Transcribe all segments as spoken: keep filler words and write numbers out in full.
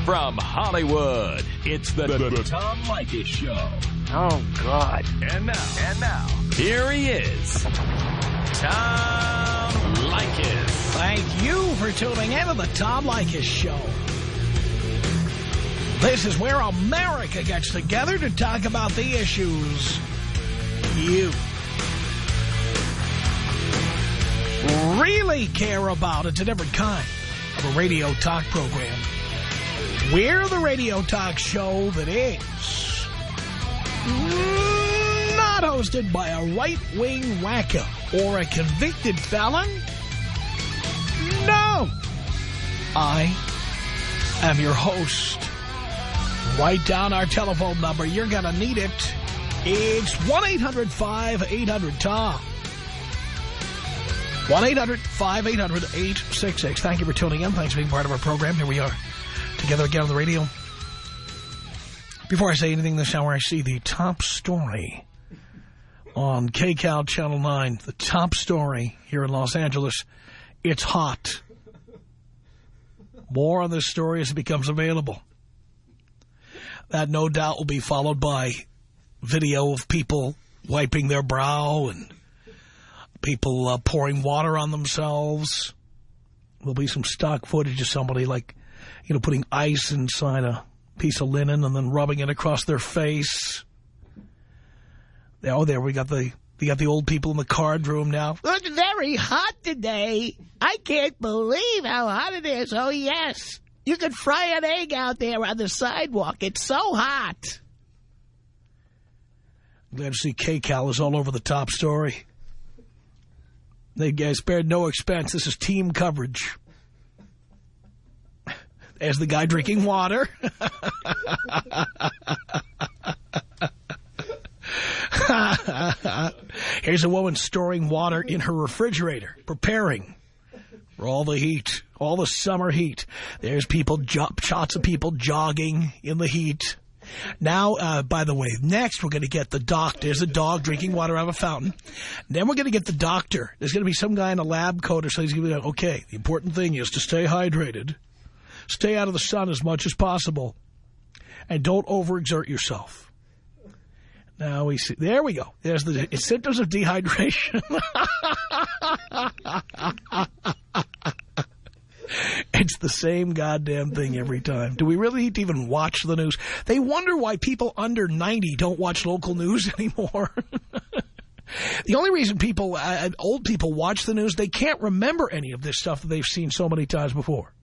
From Hollywood, it's the, the, the Tom Leykis Show. Oh, God. And now, and now, here he is, Tom Leykis. Thank you for tuning in to the Tom Leykis Show. This is where America gets together to talk about the issues you really care about. It's a different kind of a radio talk program. We're the radio talk show that is not hosted by a right-wing wacko or a convicted felon. No. I am your host. Write down our telephone number. You're going to need it. It's one eight hundred five eight hundred Tom. one eight hundred five eight hundred eight six six. Thank you for tuning in. Thanks for being part of our program. Here we are together again on the radio. Before I say anything this hour, I see the top story on K C A L Channel nine. The top story here in Los Angeles. It's hot. More on this story as it becomes available. That no doubt will be followed by video of people wiping their brow and people uh, pouring water on themselves. There'll be some stock footage of somebody, like, you know, putting ice inside a piece of linen and then rubbing it across their face. Oh, there we got the we got the old people in the card room now. It's very hot today. I can't believe how hot it is. Oh, yes. You could fry an egg out there on the sidewalk. It's so hot. Glad to see K C A L is all over the top story. They guys spared no expense. This is team coverage. There's the guy drinking water. Here's a woman storing water in her refrigerator, preparing for all the heat, all the summer heat. There's people, shots of people jogging in the heat. Now, uh, by the way, next we're going to get the doctor. There's a dog drinking water out of a fountain. Then we're going to get the doctor. There's going to be some guy in a lab coat or something. He's going to be like, okay, the important thing is to stay hydrated. Stay out of the sun as much as possible. And don't overexert yourself. Now we see. There we go. There's the symptoms of dehydration. It's the same goddamn thing every time. Do we really need to even watch the news? They wonder why people under ninety don't watch local news anymore. The only reason people, uh, old people watch the news, they can't remember any of this stuff that they've seen so many times before.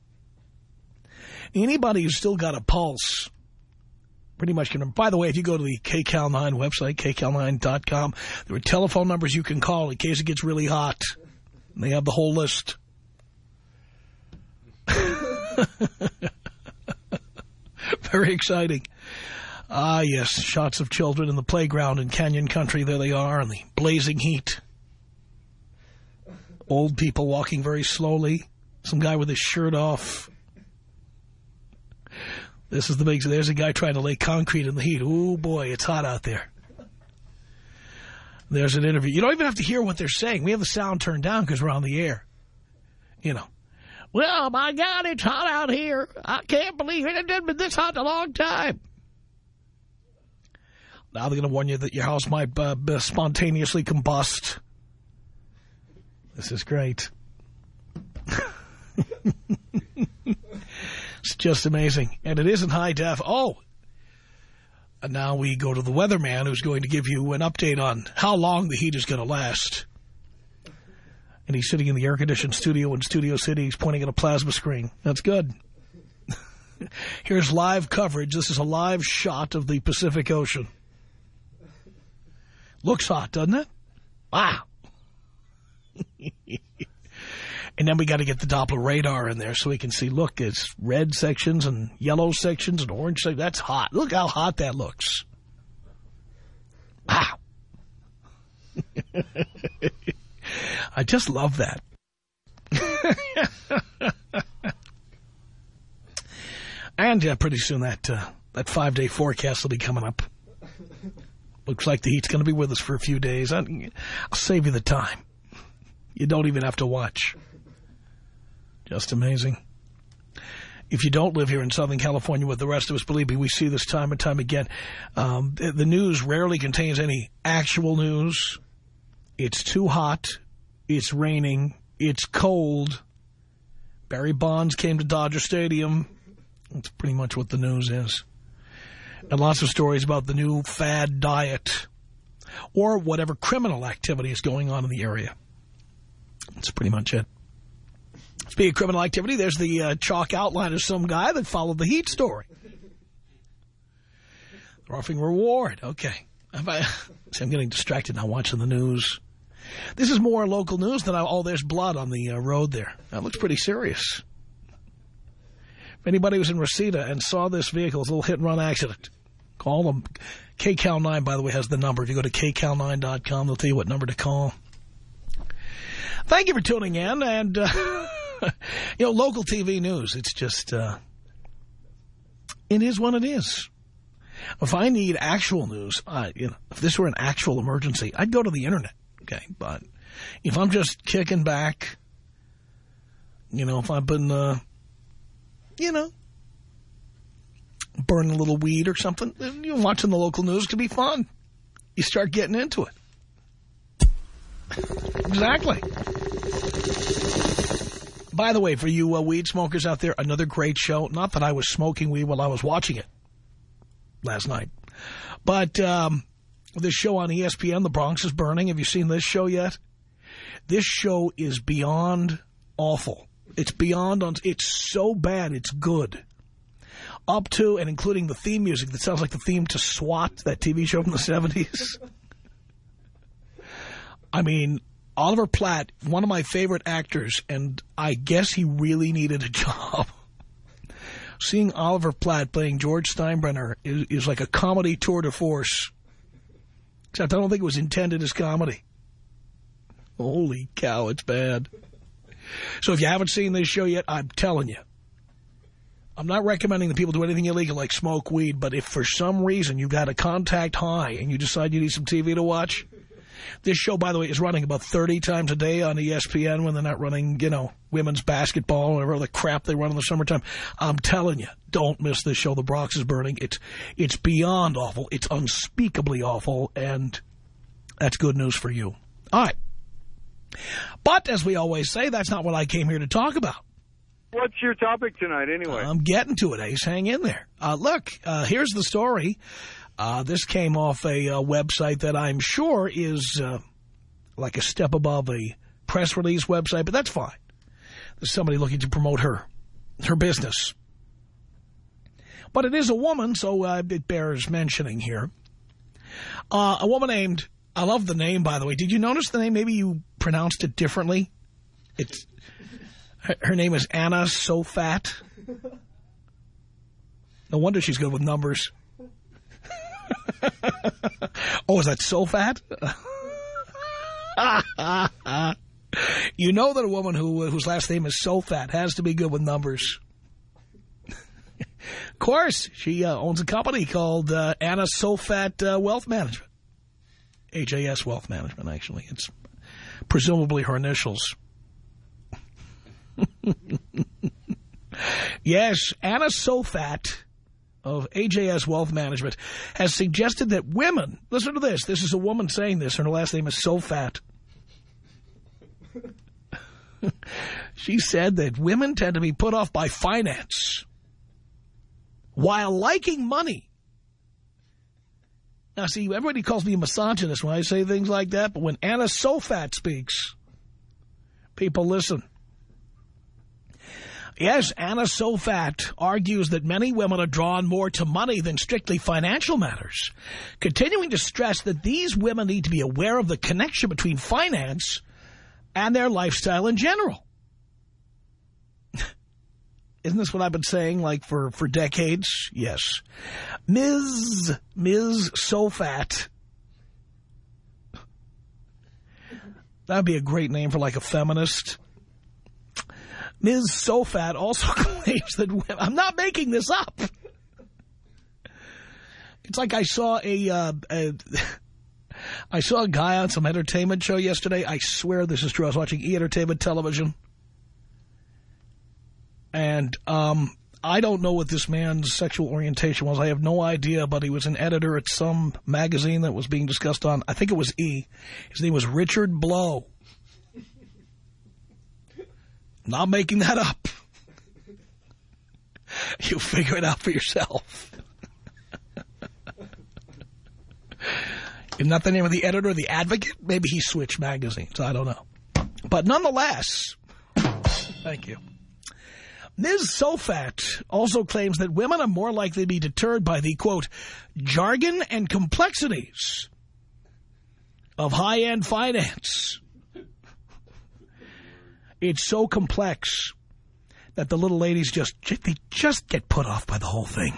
Anybody who's still got a pulse pretty much can. By the way, if you go to the K C A L nine website, K C A L nine dot com, there are telephone numbers you can call in case it gets really hot. And they have the whole list. Very exciting. Ah, yes, shots of children in the playground in Canyon Country. There they are in the blazing heat. Old people walking very slowly. Some guy with his shirt off. This is the big... There's a guy trying to lay concrete in the heat. Ooh, boy, it's hot out there. There's an interview. You don't even have to hear what they're saying. We have the sound turned down because we're on the air. You know. Well, my God, it's hot out here. I can't believe it. It hasn't been this hot in a long time. Now they're going to warn you that your house might uh, spontaneously combust. This is great. It's just amazing. And it isn't high def. Oh, and now we go to the weatherman who's going to give you an update on how long the heat is going to last. And he's sitting in the air-conditioned studio in Studio City. He's pointing at a plasma screen. That's good. Here's live coverage. This is a live shot of the Pacific Ocean. Looks hot, doesn't it? Wow. And then we got to get the Doppler radar in there so we can see, look, it's red sections and yellow sections and orange sections. That's hot. Look how hot that looks. Wow. I just love that. And uh, pretty soon that uh, that five-day forecast will be coming up. Looks like the heat's going to be with us for a few days. I'll, I'll save you the time. You don't even have to watch. Just amazing. if you don't live here in Southern California with the rest of us, believe me, we see this time and time again. Um, the, the news rarely contains any actual news. It's too hot. It's raining. It's cold. Barry Bonds came to Dodger Stadium. That's pretty much what the news is. And lots of stories about the new fad diet or whatever criminal activity is going on in the area. That's pretty much it. Speaking of criminal activity, there's the uh, chalk outline of some guy that followed the Heat story. They're offering reward. Okay. I, see, I'm getting distracted now watching the news. This is more local news than, I, oh, there's blood on the uh, road there. That looks pretty serious. If anybody was in Reseda and saw this vehicle, it's a little hit-and-run accident, call them. K C A L nine, by the way, has the number. If you go to K C A L nine dot com, they'll tell you what number to call. Thank you for tuning in. And, uh, you know, local T V news, it's just, uh, it is what it is. If I need actual news, uh, you know, if this were an actual emergency, I'd go to the Internet. Okay, but if I'm just kicking back, you know, if I've been, uh, you know, burning a little weed or something, you know, watching the local news can be fun. You start getting into it. Exactly. By the way, for you uh, weed smokers out there, another great show. Not that I was smoking weed while I was watching it last night, but um, this show on E S P N, The Bronx is Burning. Have you seen this show yet? This show is beyond awful. It's beyond, it's so bad, it's good. Up to and including the theme music that sounds like the theme to SWAT, that T V show from the seventies. I mean, Oliver Platt, one of my favorite actors, and I guess he really needed a job. Seeing Oliver Platt playing George Steinbrenner is, is like a comedy tour de force. Except I don't think it was intended as comedy. Holy cow, it's bad. So if you haven't seen this show yet, I'm telling you. I'm not recommending that people do anything illegal like smoke weed, but if for some reason you've got a contact high and you decide you need some T V to watch, this show, by the way, is running about thirty times a day on E S P N when they're not running, you know, women's basketball or whatever other crap they run in the summertime. I'm telling you, don't miss this show. The Bronx is Burning. It's, it's beyond awful. It's unspeakably awful, and that's good news for you. All right. But, as we always say, that's not what I came here to talk about. What's your topic tonight, anyway? I'm getting to it, Ace. Hang in there. Uh, look, uh, here's the story. Uh, this came off a uh, website that I'm sure is uh, like a step above a press release website, but that's fine. There's somebody looking to promote her, her business. But it is a woman, so uh, it bears mentioning here. Uh, a woman named, I love the name, by the way. Did you notice the name? Maybe you pronounced it differently. It's her, her name is Anna Sofat. No wonder she's good with numbers. Oh, is that Sofat? You know that a woman who whose last name is Sofat has to be good with numbers. Of course, she uh, owns a company called uh, Anna Sofat uh, Wealth Management. A J S Wealth Management, actually. It's presumably her initials. Yes, Anna Sofat of A J S Wealth Management has suggested that women, listen to this, this is a woman saying this, and her last name is Sofat. She said that women tend to be put off by finance while liking money. Now, see, everybody calls me a misogynist when I say things like that, but when Anna Sofat speaks, people listen. Yes, Anna Sofat argues that many women are drawn more to money than strictly financial matters, continuing to stress that these women need to be aware of the connection between finance and their lifestyle in general. Isn't this what I've been saying, like, for, for decades? Yes. Miz Miz Sofat. That would be a great name for, like, a feminist. Miz Sofat also claims that women, I'm not making this up. It's like I saw a, uh, a I saw a guy on some entertainment show yesterday. I swear this is true. I was watching E! Entertainment Television. And um, I don't know what this man's sexual orientation was. I have no idea, but he was an editor at some magazine that was being discussed on, I think it was E! His name was Richard Blow. Not making that up. You figure it out for yourself. Isn't that the name of the editor, The Advocate? Maybe he switched magazines. I don't know. But nonetheless, thank you. Miz Sofat also claims that women are more likely to be deterred by the, quote, jargon and complexities of high-end finance. It's so complex that the little ladies just, they just get put off by the whole thing.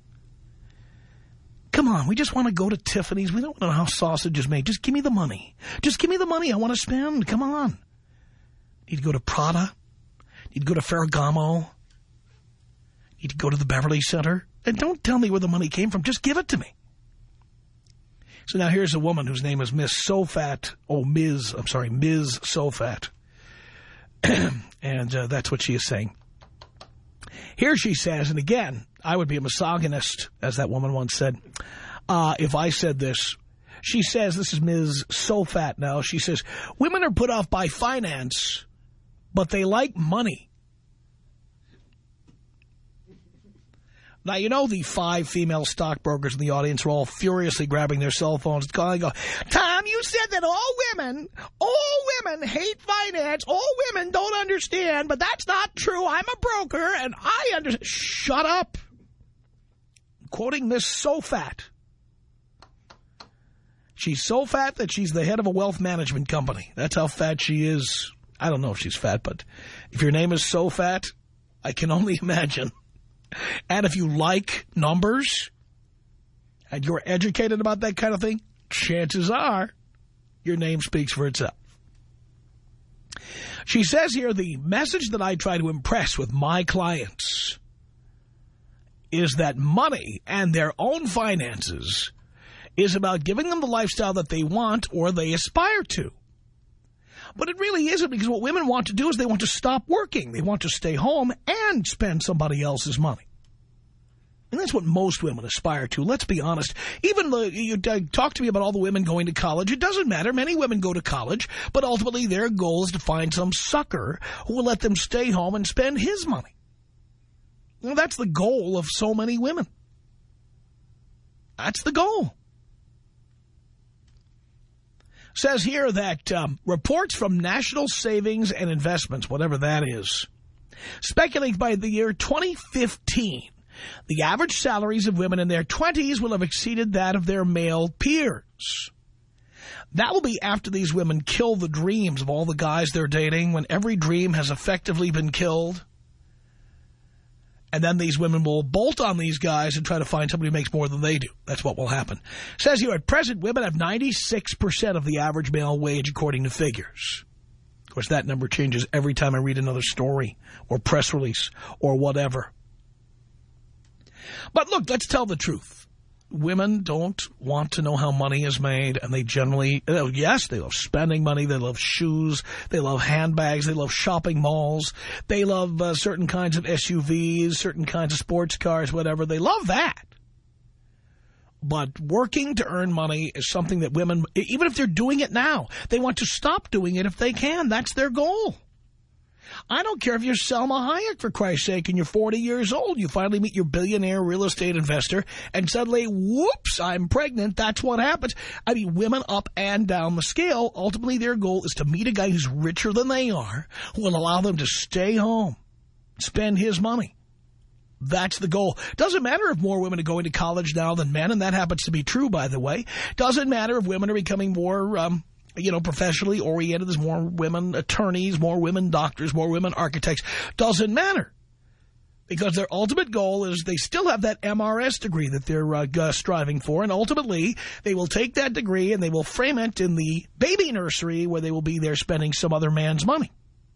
Come on, we just want to go to Tiffany's. We don't want to know how sausage is made. Just give me the money. Just give me the money I want to spend. Come on. Need to go to Prada. Need to go to Ferragamo. Need to go to the Beverly Center. And don't tell me where the money came from. Just give it to me. So now here's a woman whose name is Miss Sofat. Oh, Miz, I'm sorry, Miz Sofat. And uh, that's what she is saying. Here she says, and again, I would be a misogynist, as that woman once said, uh, if I said this. She says, this is Miz Sofat now, she says, women are put off by finance, but they like money. Now, you know the five female stockbrokers in the audience are all furiously grabbing their cell phones and calling, go, Tom, you said that all women, all women hate finance, all women don't understand, but that's not true. I'm a broker, and I understand. Shut up. I'm quoting Miss Sofat. She's so fat that she's the head of a wealth management company. That's how fat she is. I don't know if she's fat, but if your name is Sofat, I can only imagine. And if you like numbers and you're educated about that kind of thing, chances are your name speaks for itself. She says here, the message that I try to impress with my clients is that money and their own finances is about giving them the lifestyle that they want or they aspire to. But it really isn't, because what women want to do is they want to stop working. They want to stay home and spend somebody else's money. And that's what most women aspire to. Let's be honest. Even though you uh, talk to me about all the women going to college, it doesn't matter. Many women go to college, but ultimately their goal is to find some sucker who will let them stay home and spend his money. Well, that's the goal of so many women. That's the goal. Says here that um, reports from National Savings and Investments, whatever that is, speculate by the year twenty fifteen, the average salaries of women in their twenties will have exceeded that of their male peers. That will be after these women kill the dreams of all the guys they're dating, when every dream has effectively been killed. And then these women will bolt on these guys and try to find somebody who makes more than they do. That's what will happen. Says here, at present, women have ninety-six percent of the average male wage, according to figures. Of course, that number changes every time I read another story or press release or whatever. But look, let's tell the truth. Women don't want to know how money is made, and they generally, yes, they love spending money, they love shoes, they love handbags, they love shopping malls, they love uh, certain kinds of S U Vs, certain kinds of sports cars, whatever. They love that. But working to earn money is something that women, even if they're doing it now, they want to stop doing it if they can. That's their goal. I don't care if you're Selma Hayek, for Christ's sake, and you're forty years old. You finally meet your billionaire real estate investor, and suddenly, whoops, I'm pregnant. That's what happens. I mean, women up and down the scale, ultimately their goal is to meet a guy who's richer than they are, who will allow them to stay home, spend his money. That's the goal. Doesn't matter if more women are going to college now than men, and that happens to be true, by the way. Doesn't matter if women are becoming more... Um, you know, professionally oriented. There's more women attorneys, more women doctors, more women architects. Doesn't matter. Because their ultimate goal is they still have that M R S degree that they're uh, striving for. And ultimately, they will take that degree and they will frame it in the baby nursery where they will be there spending some other man's money.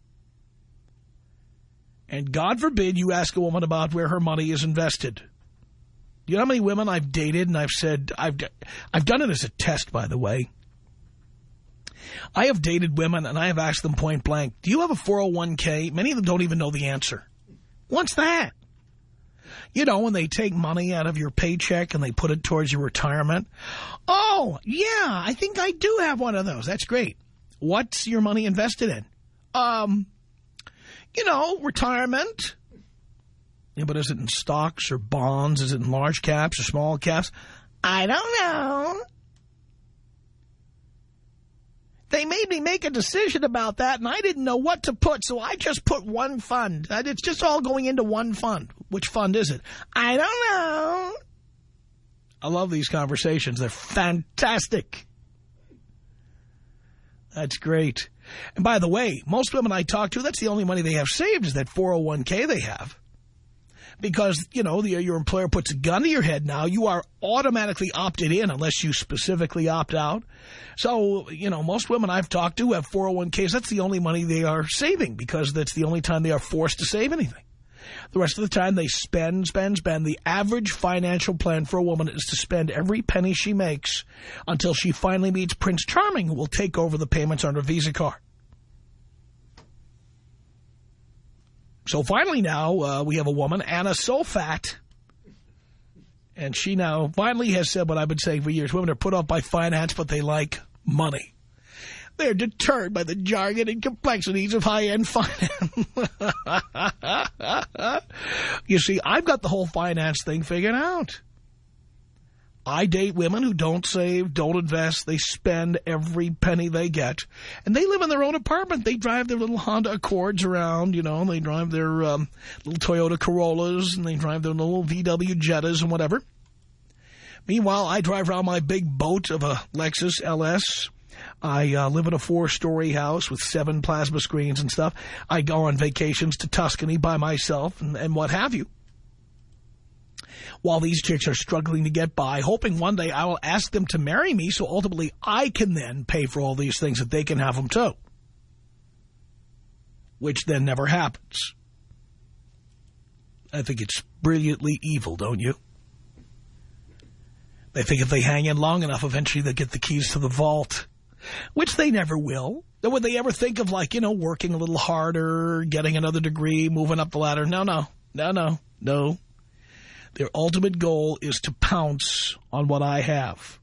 And God forbid you ask a woman about where her money is invested. You know how many women I've dated and I've said, I've, I've done it as a test, by the way. I have dated women, and I have asked them point blank, do you have a four oh one K? Many of them don't even know the answer. What's that? You know, when they take money out of your paycheck and they put it towards your retirement. Oh, yeah, I think I do have one of those. That's great. What's your money invested in? Um, you know, retirement. Yeah, but is it in stocks or bonds? Is it in large caps or small caps? I don't know. They made me make a decision about that, and I didn't know what to put, so I just put one fund. It's just all going into one fund. Which fund is it? I don't know. I love these conversations. They're fantastic. That's great. And by the way, most women I talk to, that's the only money they have saved is that four oh one K they have. Because, you know, the, your employer puts a gun to your head now. You are automatically opted in unless you specifically opt out. So, you know, most women I've talked to have four oh one Ks. That's the only money they are saving because that's the only time they are forced to save anything. The rest of the time they spend, spend, spend. The average financial plan for a woman is to spend every penny she makes until she finally meets Prince Charming, who will take over the payments on her Visa card. So finally now, uh, we have a woman, Anna Sofat, and she now finally has said what I've been saying for years. Women are put off by finance, but they like money. They're deterred by the jargon and complexities of high-end finance. You see, I've got the whole finance thing figured out. I date women who don't save, don't invest. They spend every penny they get. And they live in their own apartment. They drive their little Honda Accords around, you know, and they drive their um, little Toyota Corollas, and they drive their little V W Jettas and whatever. Meanwhile, I drive around my big boat of a Lexus L S. I uh, live in a four-story house with seven plasma screens and stuff. I go on vacations to Tuscany by myself and, and what have you. While these chicks are struggling to get by, hoping one day I will ask them to marry me so ultimately I can then pay for all these things that they can have them too. Which then never happens. I think it's brilliantly evil, don't you? They think if they hang in long enough, eventually they'll get the keys to the vault. Which they never will. Would they ever think of, like, you know, working a little harder, getting another degree, moving up the ladder? No, no, no, no, no. Their ultimate goal is to pounce on what I have.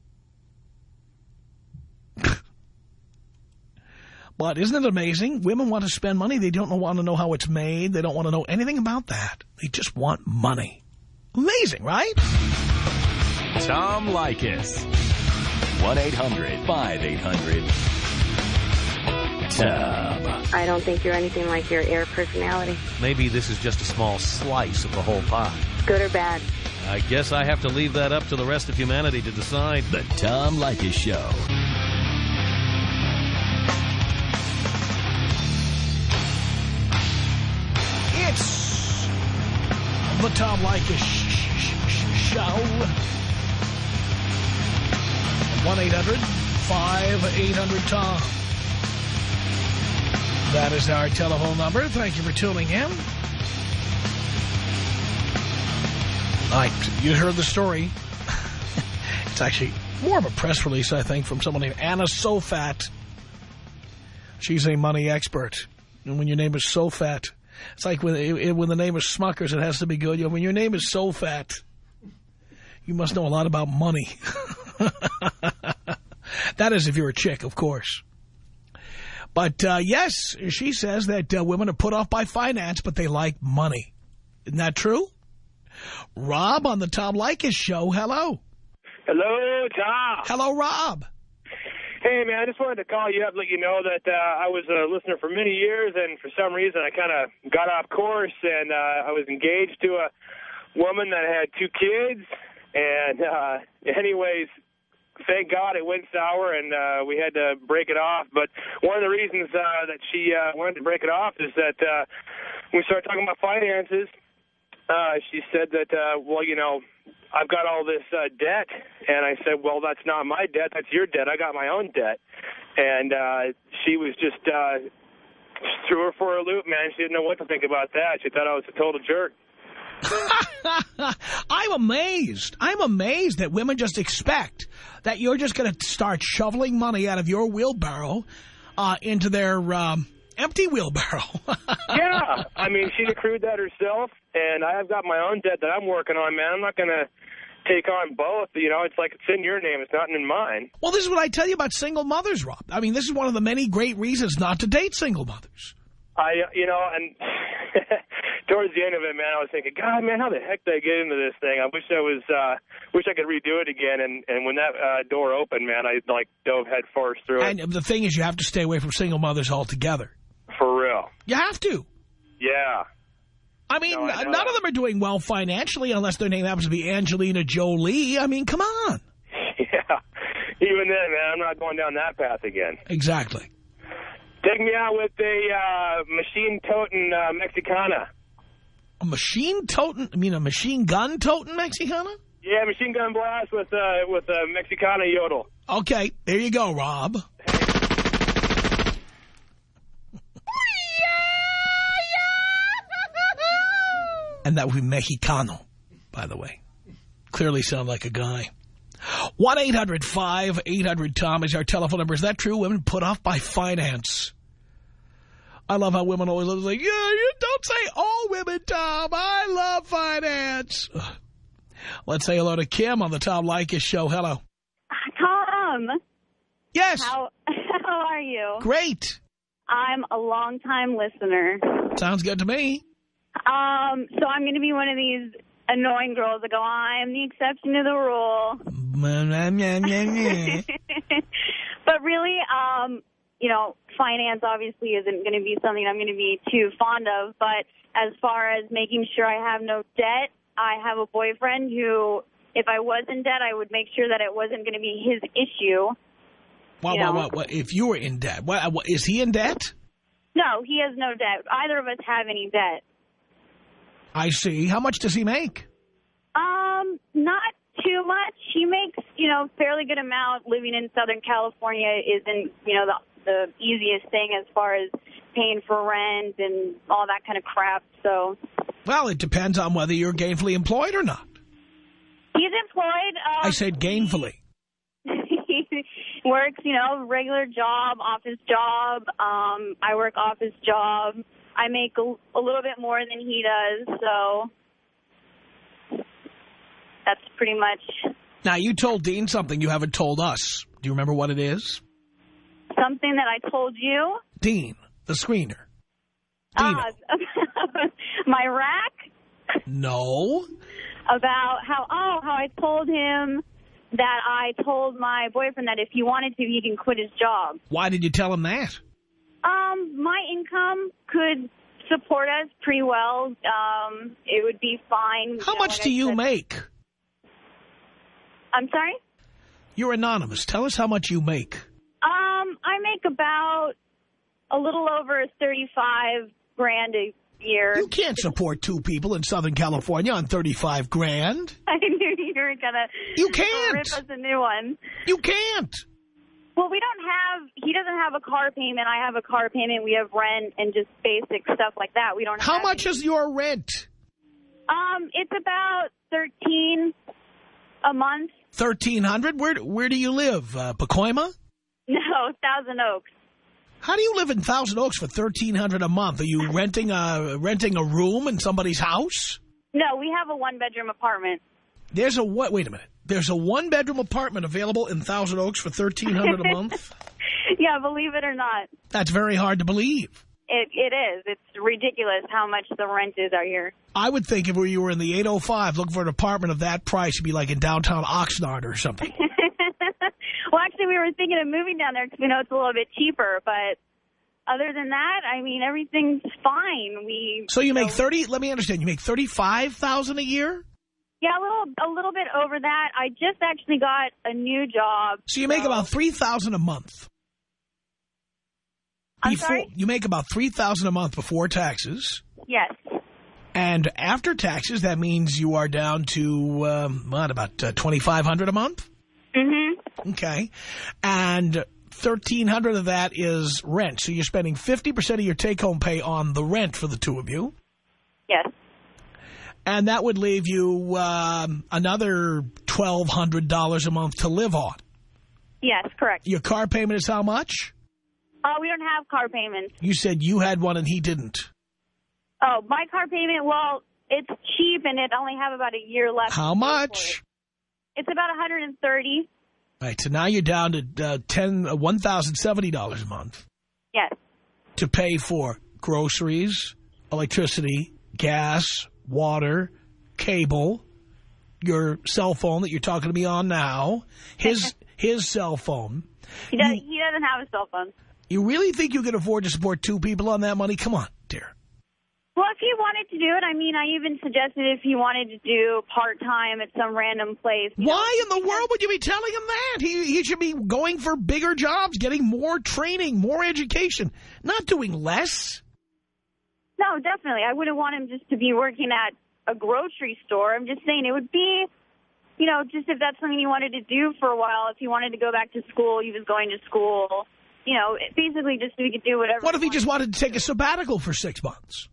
But isn't it amazing? Women want to spend money. They don't want to know how it's made. They don't want to know anything about that. They just want money. Amazing, right? Tom Leykis. one eight hundred five eight hundred Tom. I don't think you're anything like your air personality. Maybe this is just a small slice of the whole pie. Good or bad? I guess I have to leave that up to the rest of humanity to decide. The Tom Leykis Show. It's the Tom Leykis Show. one eight hundred five eight hundred Tom. That is our telephone number. Thank you for tuning in. All right, you heard the story. It's actually more of a press release, I think, from someone named Anna Sofat. She's a money expert. And when your name is Sofat, it's like when, it, when the name is Smuckers, it has to be good. You know, when your name is Sofat, you must know a lot about money. That is if you're a chick, of course. But, uh, yes, she says that uh, women are put off by finance, but they like money. Isn't that true? Rob on the Tom Leykis Show. Hello. Hello, Tom. Hello, Rob. Hey, man, I just wanted to call you up, let you know that uh, I was a listener for many years, and for some reason I kind of got off course, and uh, I was engaged to a woman that had two kids, and uh, anyways, thank God it went sour, and uh, we had to break it off. But one of the reasons uh, that she uh, wanted to break it off is that uh, when we started talking about finances, uh, she said that, uh, well, you know, I've got all this uh, debt. And I said, well, that's not my debt. That's your debt. I got my own debt. And uh, she was just uh, threw her for a loop, man. She didn't know what to think about that. She thought I was a total jerk. I'm amazed. I'm amazed that women just expect that you're just going to start shoveling money out of your wheelbarrow uh, into their um, Empty wheelbarrow. Yeah. I mean, she accrued that herself, and I've got my own debt that I'm working on, man. I'm not going to take on both. You know, it's like it's in your name. It's not in mine. Well, this is what I tell you about single mothers, Rob. I mean, this is one of the many great reasons not to date single mothers. I, you know, and towards the end of it, man, I was thinking, God, man, how the heck did I get into this thing? I wish I was, uh, wish I could redo it again. And, and when that uh, door opened, man, I, like, dove head first through it. And the thing is, you have to stay away from single mothers altogether. For real. You have to. Yeah. I mean, no, I none of them are doing well financially unless their name happens to be Angelina Jolie. I mean, come on. Yeah. Even then, man, I'm not going down that path again. Exactly. Take me out with a uh, machine-toting uh, Mexicana. A machine-toting? I mean, a machine gun-toting Mexicana? Yeah, machine gun blast with, uh, with a Mexicana yodel. Okay, there you go, Rob. And that would be Mexicano, by the way. Clearly sound like a guy. one eight hundred five eight hundred Tom is our telephone number. Is that true? Women put off by finance. I love how women always look like, yeah, you don't say all women, Tom. I love finance. Ugh. Let's say hello to Kim on the Tom Leykis show. Hello. Tom. Yes. How, how are you? Great. I'm a long-time listener. Sounds good to me. Um, so I'm going to be one of these annoying girls that go, I'm the exception to the rule. But really, um, you know, finance obviously isn't going to be something I'm going to be too fond of. But as far as making sure I have no debt, I have a boyfriend who, if I was in debt, I would make sure that it wasn't going to be his issue. What, what, what, what, if you were in debt, what, what, is he in debt? No, he has no debt. Either of us have any debt. I see. How much does he make? Um, not too much. He makes, you know, fairly good amount. Living in Southern California isn't, you know, the, the easiest thing as far as paying for rent and all that kind of crap. So, well, it depends on whether you're gainfully employed or not. He's employed. Um, I said gainfully. He works, you know, regular job, office job. Um, I work office job. I make a, a little bit more than he does, so that's pretty much. Now, you told Dean something you haven't told us. Do you remember what it is? Something that I told you? Dean, the screener. Ah, uh, my rack? No. About how, oh, how I told him that I told my boyfriend that if he wanted to, he can quit his job. Why did you tell him that? Um, my income could support us pretty well. Um, it would be fine. How you know, much like do I you said. make? I'm sorry? You're anonymous. Tell us how much you make. Um, I make about a little over thirty-five grand a year. You can't support two people in Southern California on thirty-five grand. I knew you were gonna. You can't. Rip us a new one. You can't. Well, we don't have. He doesn't have a car payment. I have a car payment. We have rent and just basic stuff like that. We don't. How have much any. is your rent? Um, it's about thirteen a month. Thirteen hundred. Where where do you live? Uh, Pacoima? No, Thousand Oaks. How do you live in Thousand Oaks for thirteen hundred a month? Are you renting a renting a room in somebody's house? No, we have a one bedroom apartment. There's a what? Wait a minute. There's a one bedroom apartment available in Thousand Oaks for thirteen hundred a month. Yeah, believe it or not. That's very hard to believe. It it is. It's ridiculous how much the rent is out here. I would think if you were in the eight oh five looking for an apartment of that price, you'd be like in downtown Oxnard or something. Well, actually, we were thinking of moving down there because we know it's a little bit cheaper. But other than that, I mean, everything's fine. We So you make so, thirty. Let me understand. You make thirty-five thousand a year. Yeah, a little a little bit over that. I just actually got a new job. So you make so. about three thousand a month. I'm Before, sorry? You make about three thousand a month before taxes. Yes. And after taxes, that means you are down to, um, what, about uh, twenty-five hundred a month? Mm-hmm. Okay. And thirteen hundred of that is rent. So you're spending fifty percent of your take-home pay on the rent for the two of you. Yes. And that would leave you um, another twelve hundred dollars a month to live on. Yes, correct. Your car payment is how much? Oh, we don't have car payments. You said you had one and he didn't. Oh, my car payment, well, it's cheap and it only have about a year left. How much? It. It's about one hundred thirty dollars. All right, so now you're down to uh, ten, uh, one thousand seventy dollars a month. Yes. To pay for groceries, electricity, gas, water, cable, your cell phone that you're talking to me on now, his his cell phone. He, does, you, he doesn't have a cell phone. You really think you can afford to support two people on that money? Come on, dear. Well, if he wanted to do it, I mean, I even suggested if he wanted to do part-time at some random place. Why know, in the world would you be telling him that? He, he should be going for bigger jobs, getting more training, more education, not doing less. No, definitely. I wouldn't want him just to be working at a grocery store. I'm just saying it would be, you know, just if that's something he wanted to do for a while, if he wanted to go back to school, he was going to school, you know, basically just so he could do whatever. What if he wanted. just wanted to take a sabbatical for six months?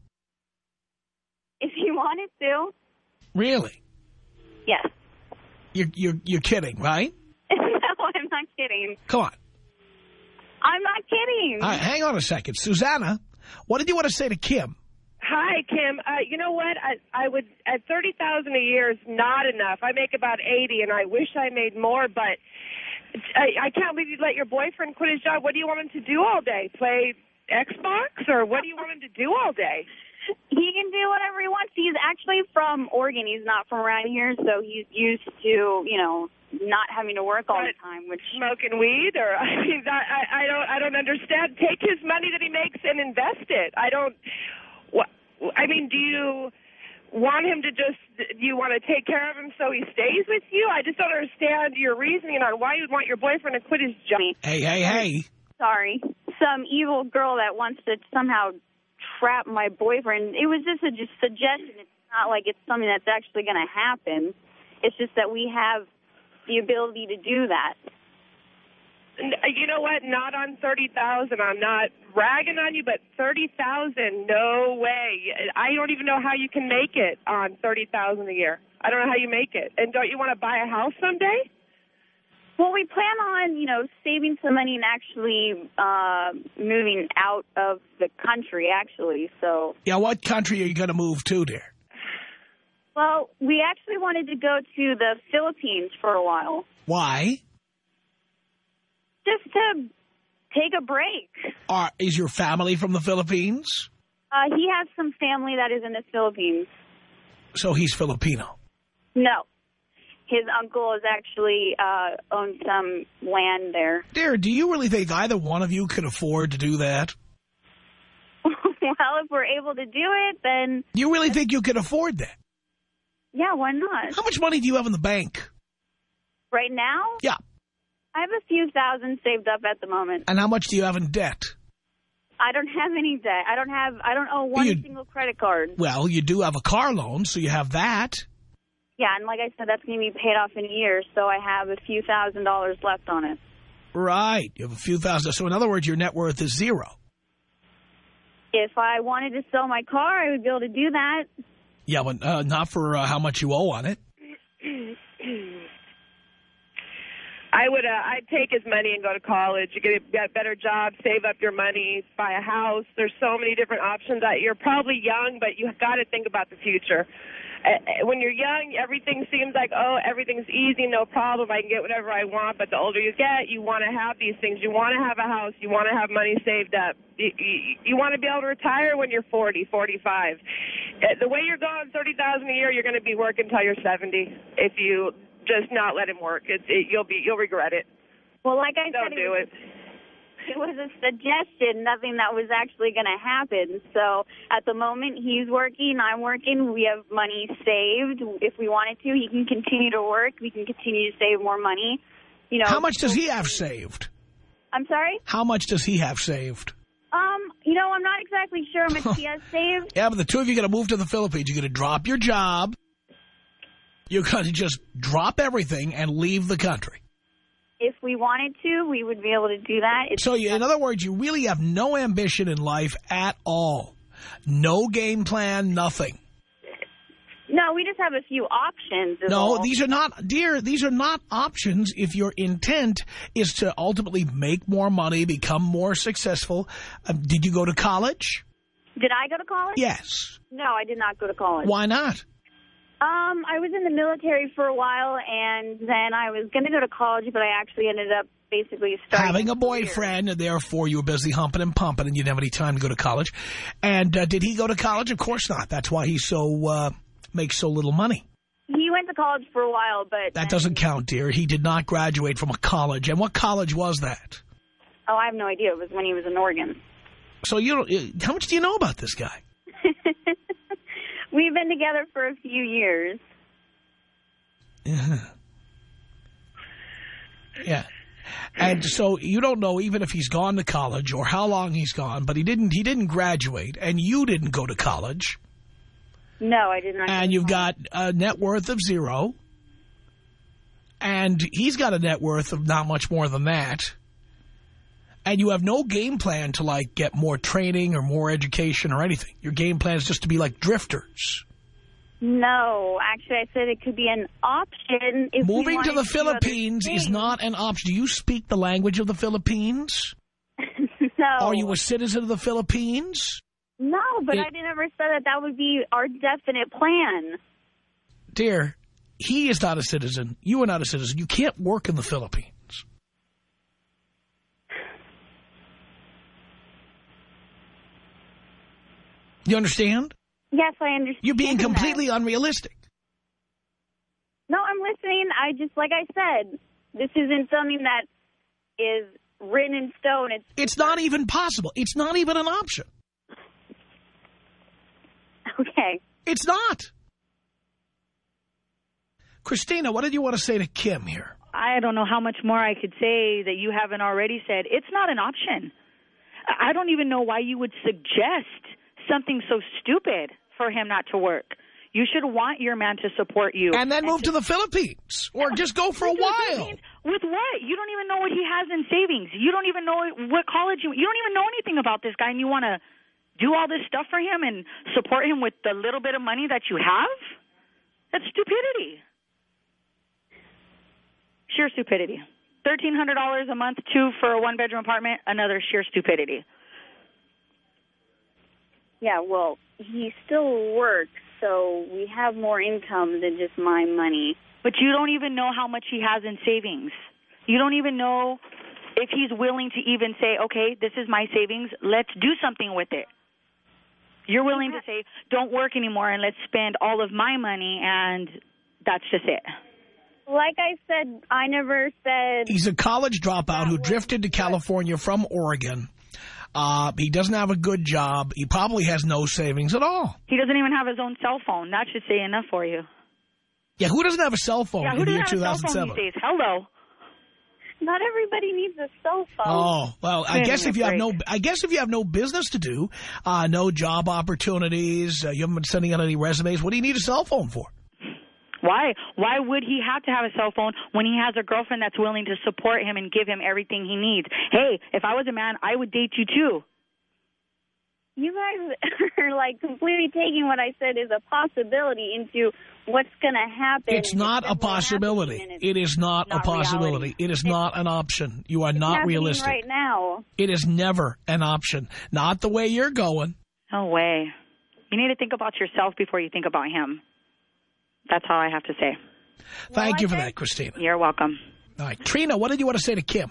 If he wanted to. Really? Yes. You're, you're, you're kidding, right? No, I'm not kidding. Come on. I'm not kidding. All right, hang on a second. Susanna, what did you want to say to Kim? Hi, Kim. Uh, you know what? I, I would at thirty thousand dollars a year is not enough. I make about eighty, and I wish I made more, but I, I can't believe you let your boyfriend quit his job. What do you want him to do all day? Play Xbox, or what do you want him to do all day? He can do whatever he wants. He's actually from Oregon. He's not from around here, so he's used to, you know, not having to work all but the time. Which smoking weed, or I mean, I, I don't, I don't understand. Take his money that he makes and invest it. I don't. What? I mean, do you want him to just? Do you want to take care of him so he stays with you? I just don't understand your reasoning on why you'd want your boyfriend to quit his job. Hey, hey, hey! Sorry, some evil girl that wants to somehow trap my boyfriend. It was just a just suggestion. It's not like it's something that's actually going to happen. It's just that we have the ability to do that. You know what? Not on thirty thousand. I'm not ragging on you, but thirty thousand, no way. I don't even know how you can make it on thirty thousand a year. I don't know how you make it. And don't you want to buy a house someday? Well, we plan on, you know, saving some money and actually uh, moving out of the country, actually. So. Yeah, what country are you going to move to, dear? Well, we actually wanted to go to the Philippines for a while. Why? Just to take a break. Are, is your family from the Philippines? Uh, he has some family that is in the Philippines. So he's Filipino? No. His uncle is actually uh, owns some land there. Dear, do you really think either one of you could afford to do that? Well, if we're able to do it, then... You really think you could afford that? Yeah, why not? How much money do you have in the bank? Right now? Yeah. I have a few thousand saved up at the moment. And how much do you have in debt? I don't have any debt. I don't have. I don't owe one you, single credit card. Well, you do have a car loan, so you have that. Yeah, and like I said, that's going to be paid off in a year, so I have a few thousand dollars left on it. Right. You have a few thousand. So in other words, your net worth is zero. If I wanted to sell my car, I would be able to do that. Yeah, but uh, not for uh, how much you owe on it. I would, uh, I'd take his money and go to college. You get a, get a better job, save up your money, buy a house. There's so many different options. That you're probably young, but you've got to think about the future. Uh, when you're young, everything seems like, oh, everything's easy, no problem. I can get whatever I want. But the older you get, you want to have these things. You want to have a house. You want to have money saved up. You, you, you want to be able to retire when you're forty, forty-five. Uh, the way you're going, thirty thousand dollars a year, you're going to be working until you're seventy if you just not let him work. It's, it, you'll be, you'll regret it. Well, like I Don't said, do it. it. It was a suggestion, nothing that was actually going to happen. So at the moment, he's working, I'm working. We have money saved. If we wanted to, he can continue to work. We can continue to save more money. You know. How much does he have saved? I'm sorry? How much does he have saved? Um, you know, I'm not exactly sure how much he has saved. Yeah, but the two of you are going to move to the Philippines. You're going to drop your job. You're going to just drop everything and leave the country. If we wanted to, we would be able to do that. It's so, you, in other words, you really have no ambition in life at all. No game plan, nothing. No, No, we just have a few options. is No, all. these are not, dear, these are not options if your intent is to ultimately make more money, become more successful. Um, did you go to college? Did I go to college? Yes. No, I did not go to college. Why not? Um, I was in the military for a while, and then I was going to go to college, but I actually ended up basically starting Having a boyfriend, and therefore you were busy humping and pumping, and you didn't have any time to go to college. And uh, did he go to college? Of course not. That's why he so uh, makes so little money. He went to college for a while, but... That then... doesn't count, dear. He did not graduate from a college. And what college was that? Oh, I have no idea. It was when he was in Oregon. So you don't, how much do you know about this guy? We've been together for a few years. Yeah. Yeah. And so you don't know even if he's gone to college or how long he's gone, but he didn't he didn't graduate, and you didn't go to college. No, I did not. And you've got a net worth of zero. And he's got a net worth of not much more than that. And you have no game plan to, like, get more training or more education or anything. Your game plan is just to be like drifters. No, actually, I said it could be an option. If Moving to the to Philippines is not an option. Do you speak the language of the Philippines? No. Are you a citizen of the Philippines? No, but it, I never said that that would be our definite plan. Dear, he is not a citizen. You are not a citizen. You can't work in the Philippines. You understand? Yes, I understand. You're being that. completely unrealistic. No, I'm listening. I just, like I said, this isn't something that is written in stone. It's, it's not even possible. It's not even an option. Okay. It's not. Christina, what did you want to say to Kim here? I don't know how much more I could say that you haven't already said. It's not an option. I don't even know why you would suggest something so stupid for him not to work. You should want your man to support you. And then and move to, to the Philippines. Or just go for a while. With what? You don't even know what he has in savings. You don't even know what college you... You don't even know anything about this guy, and you want to do all this stuff for him and support him with the little bit of money that you have? That's stupidity. Sheer stupidity. thirteen hundred dollars a month, two for a one-bedroom apartment, another sheer stupidity. Yeah, well, he still works, so we have more income than just my money. But you don't even know how much he has in savings. You don't even know if he's willing to even say, okay, this is my savings, let's do something with it. You're willing to say, don't work anymore and let's spend all of my money, and that's just it. Like I said, I never said... He's a college dropout who drifted to California from Oregon. Uh, he doesn't have a good job. He probably has no savings at all. He doesn't even have his own cell phone. That should say enough for you. Yeah, who doesn't have a cell phone yeah, in the year two thousand seven? Who doesn't have a cell phone these days? Hello. Not everybody needs a cell phone. Oh, well, I guess if you have no, I guess if you have no business to do, uh, no job opportunities, uh, you haven't been sending out any resumes, what do you need a cell phone for? Why? Why would he have to have a cell phone when he has a girlfriend that's willing to support him and give him everything he needs? Hey, if I was a man, I would date you too. You guys are like completely taking what I said is a possibility into what's going to happen. It's not a possibility. It is not, not a possibility. Reality. It is it's, not an option. You are not realistic. Right now. It is never an option. Not the way you're going. No way. You need to think about yourself before you think about him. That's all I have to say. Thank well, you for that, Christina. You're welcome. All right. Trina, what did you want to say to Kim?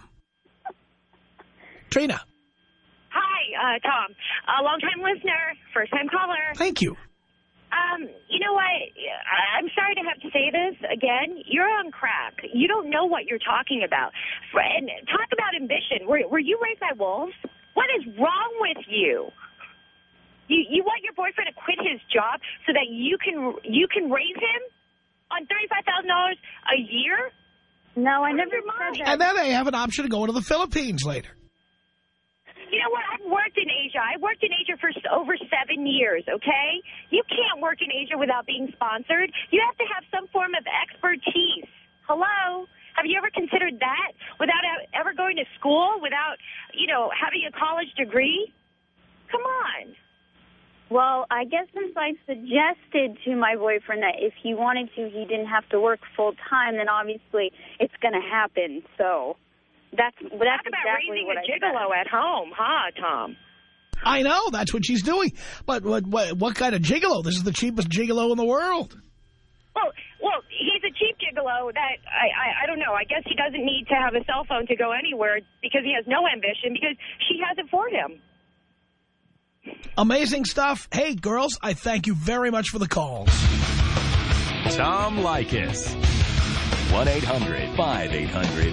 Trina. Hi, uh, Tom. A long-time listener, first-time caller. Thank you. Um, you know what? I'm sorry to have to say this again. You're on crack. You don't know what you're talking about. And talk about ambition. Were, were you raised by wolves? What is wrong with you? You you want your boyfriend to quit his job so that you can you can raise him on thirty-five thousand dollars a year? No, I never said that. And then they have an option to go into the Philippines later. You know what? I've worked in Asia. I worked in Asia for over seven years, okay? You can't work in Asia without being sponsored. You have to have some form of expertise. Hello? Have you ever considered that without ever going to school, without, you know, having a college degree? Come on. Well, I guess since I suggested to my boyfriend that if he wanted to, he didn't have to work full time, then obviously it's going to happen. So that's that's Talk about exactly raising what a I gigolo said. at home, huh, Tom? I know, that's what she's doing. But what, what, what kind of gigolo? This is the cheapest gigolo in the world. Well, well, he's a cheap gigolo that, I, I, I don't know, I guess he doesn't need to have a cell phone to go anywhere because he has no ambition because she has it for him. Amazing stuff. Hey, girls, I thank you very much for the calls. Tom Leykis. one eight hundred five eight hundred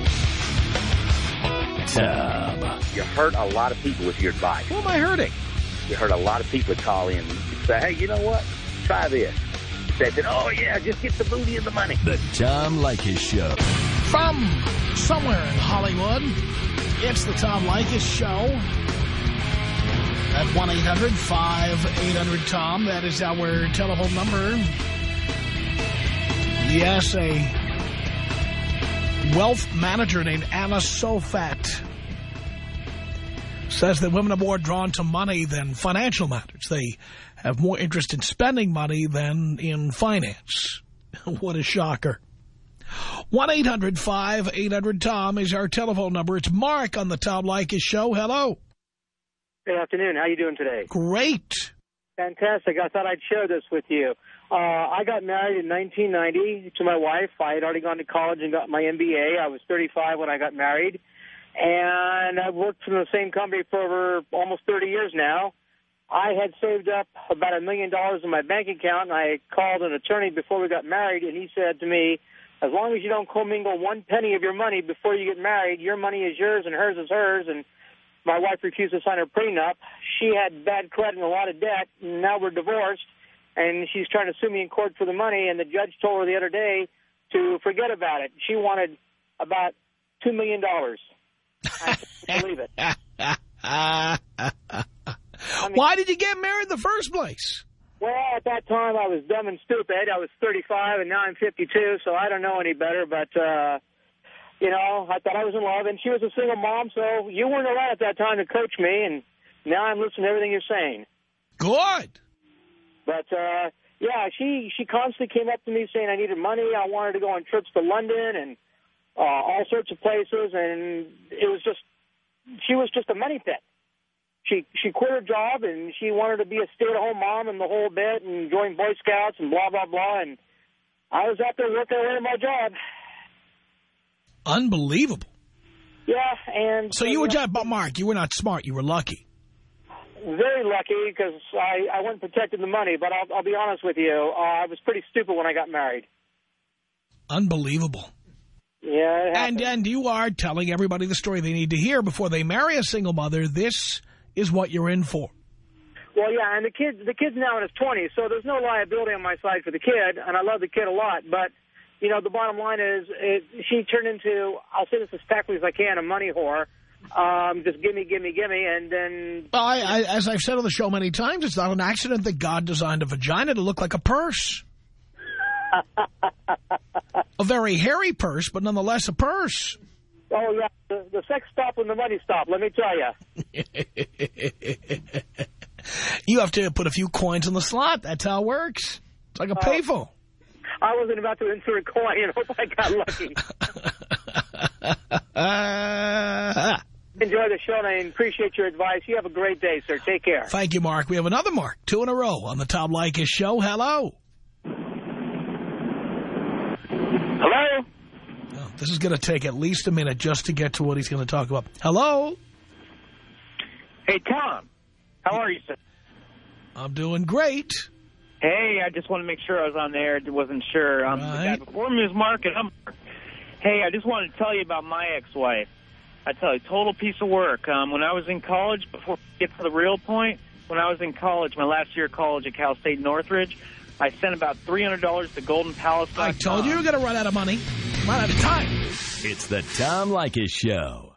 Tom. You hurt a lot of people with your advice. Who am I hurting? You hurt a lot of people that call in and say, hey, you know what? Try this. They said, oh, yeah, just get the booty and the money. The Tom Leykis Show. From somewhere in Hollywood, it's the Tom Leykis Show. At one eight hundred five eight hundred Tom, that is our telephone number. Yes, a wealth manager named Anna Sofat says that women are more drawn to money than financial matters. They have more interest in spending money than in finance. What a shocker. one eight hundred five eight hundred Tom is our telephone number. It's Mark on the Tom Leykis Show. Hello. Good afternoon. How you doing today? Great. Fantastic. I thought I'd share this with you. Uh, I got married in nineteen ninety to my wife. I had already gone to college and got my M B A. I was thirty-five when I got married. And I've worked for the same company for over almost thirty years now. I had saved up about a million dollars in my bank account, and I called an attorney before we got married, and he said to me, as long as you don't commingle one penny of your money before you get married, your money is yours and hers is hers. And my wife refused to sign her prenup. She had bad credit and a lot of debt, and now we're divorced, and she's trying to sue me in court for the money, and the judge told her the other day to forget about it. She wanted about two million dollars. I can't believe it. I mean, why did you get married in the first place? Well, at that time, I was dumb and stupid. I was thirty-five, and now I'm fifty-two, so I don't know any better, but... uh You know, I thought I was in love, and she was a single mom, so you weren't around at that time to coach me, and now I'm listening to everything you're saying. Good. But, uh, yeah, she, she constantly came up to me saying I needed money. I wanted to go on trips to London and uh, all sorts of places, and it was just, she was just a money pit. She, she quit her job, and she wanted to be a stay-at-home mom and the whole bit and join Boy Scouts and blah, blah, blah, and I was out there working away at my job. Unbelievable. Yeah, and... So you were just, but Mark, you were not smart. You were lucky. Very lucky, because I, I went and protected the money, but I'll, I'll be honest with you, uh, I was pretty stupid when I got married. Unbelievable. Yeah, it and and you are telling everybody the story they need to hear before they marry a single mother. This is what you're in for. Well, yeah, and the kid, the kid's now in his twenties, so there's no liability on my side for the kid, and I love the kid a lot, but... You know, the bottom line is it, she turned into, I'll say this as tactfully as I can, a money whore. Um, just gimme, gimme, gimme, and then... Well, I, I, as I've said on the show many times, it's not an accident that God designed a vagina to look like a purse. A very hairy purse, but nonetheless a purse. Oh, yeah, the, the sex stopped when the money stopped, let me tell you. You have to put a few coins in the slot. That's how it works. It's like a uh, payphone. I wasn't about to insert a coin and hope I got lucky. Enjoy the show, and I appreciate your advice. You have a great day, sir. Take care. Thank you, Mark. We have another Mark, two in a row on the Tom Leykis Show. Hello. Hello. Oh, this is going to take at least a minute just to get to what he's going to talk about. Hello. Hey, Tom. How are you, sir? I'm doing great. Hey, I just want to make sure I was on the air. I wasn't sure. Um, right. The guy before me was Mark, and I'm Mark. Hey, I just wanted to tell you about my ex-wife. I tell you, total piece of work. Um, when I was in college, before we get to the real point, when I was in college, my last year of college at Cal State Northridge, I sent about three hundred dollars to Golden Palace. I told you you were going to run out of money. Run out of time. It's the Tom Leykis Show.